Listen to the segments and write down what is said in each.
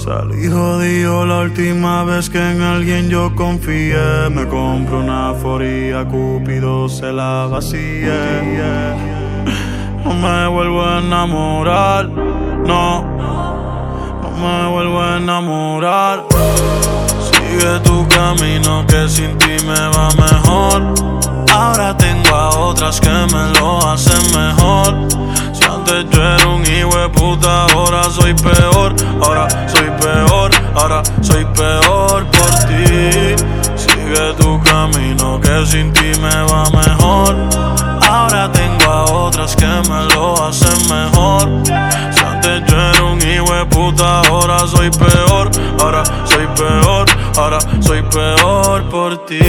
Salí jodido la última vez que en alguien yo confié. Me compro una foría, Cupido se la vacíe. No me vuelvo a enamorar, no me vuelvo a enamorar. Sigue tu camino que sin ti me va mejor. Ahora tengo a otras que me lo hacen mejor. Si antes yo era un hijo de puta, ahora soy peor. Ahora soy peor, ahora soy peor por ti. Sigue tu camino que sin ti me va mejor. Ahora tengo a otras que me lo hacen mejor. Si antes yo era un hijo de puta, ahora soy peor. Ahora soy peor, ahora soy peor por ti.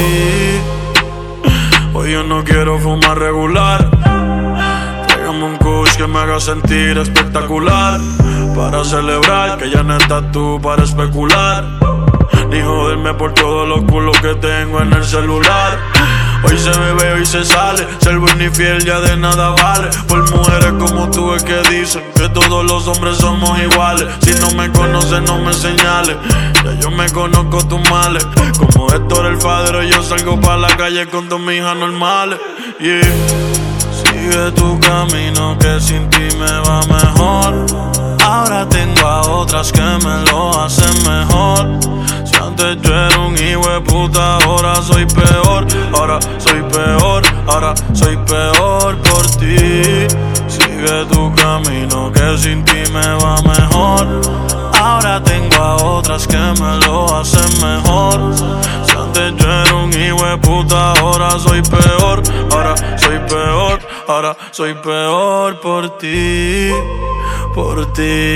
Hoy yo no quiero fumar regular. Tráigame un kush que me haga sentir espectacular. Para celebrar que ya no estás tú para especular, ni joderme por todos los culos que tengo en el celular. Hoy se bebe, hoy se sale. Ser bueno y fiel ya de nada vale. Por mujeres como tú es que dicen que todos los hombres somos iguales. Si no me conoces no me señales, ya yo me conozco tus males. Como Héctor el Fadero yo salgo pa' la calle con dos hijas normales. Yeah. Sigue tu camino que sin ti me va mejor. Ahora tengo a otras que me lo hacen mejor. Si antes yo era un hijo de puta, ahora soy peor. Ahora soy peor, ahora soy peor por ti. Sigue tu camino que sin ti me va mejor. Ahora tengo a otras que me lo hacen mejor. Si antes yo era un hijo de puta, ahora soy peor. Ahora soy peor, ahora soy peor por ti. Por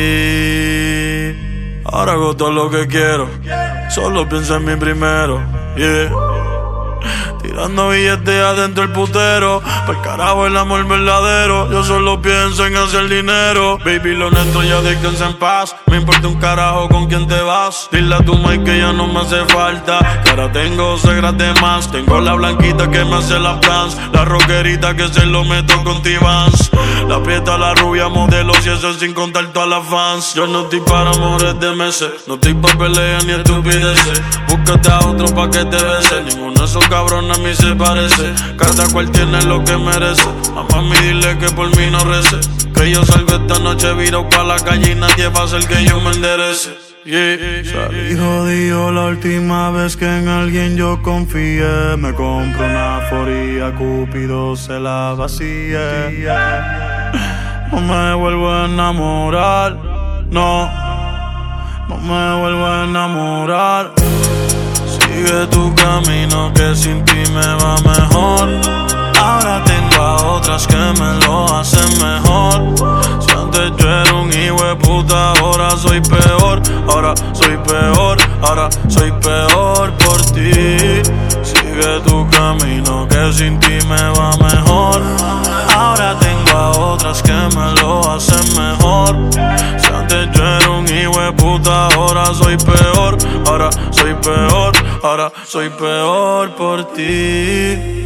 ti. Ahora hago todo lo que quiero, solo pienso en mí primero. Yeah. Tirando billetes adentro el putero. Pa'l carajo el amor verdadero. Yo solo pienso en hacer dinero. Baby, lo honesto ya descansa en paz. Me importa un carajo con quién te vas. Dile a tu Mike que ya no me hace falta, que ahora tengo segras de más. Tengo la blanquita que me hace la dance, la rockerita que se lo meto con T-Vans, la prieta, la rubia, modelos y eso sin contar todas las fans. Yo no estoy para amores de meses, no estoy pa' peleas ni estupideces. Búscate a otro pa' que te bese. Ninguno de esos cabrones a mí se parece. Cada cual tiene lo que merece. A mami dile que por mí no rece, que yo salgo esta noche virado pa' la calle y nadie va a hacer que yo me enderece. Yeah. Salí jodido la última vez que en alguien yo confié. Me compro una foría, Cupido se la vacíe. No me vuelvo a enamorar, no me vuelvo a enamorar. Sigue tu camino que sin ti me va mejor. Ahora tengo a otras que me lo hacen mejor. Si antes yo era un hijo de puta, ahora soy peor. Ahora soy peor, ahora soy peor por ti. Sigue tu camino que sin ti me va mejor. Ahora tengo a otras que me lo hacen mejor. Si antes yo era un hijo de puta, ahora soy peor. Ahora soy peor, ahora soy peor por ti.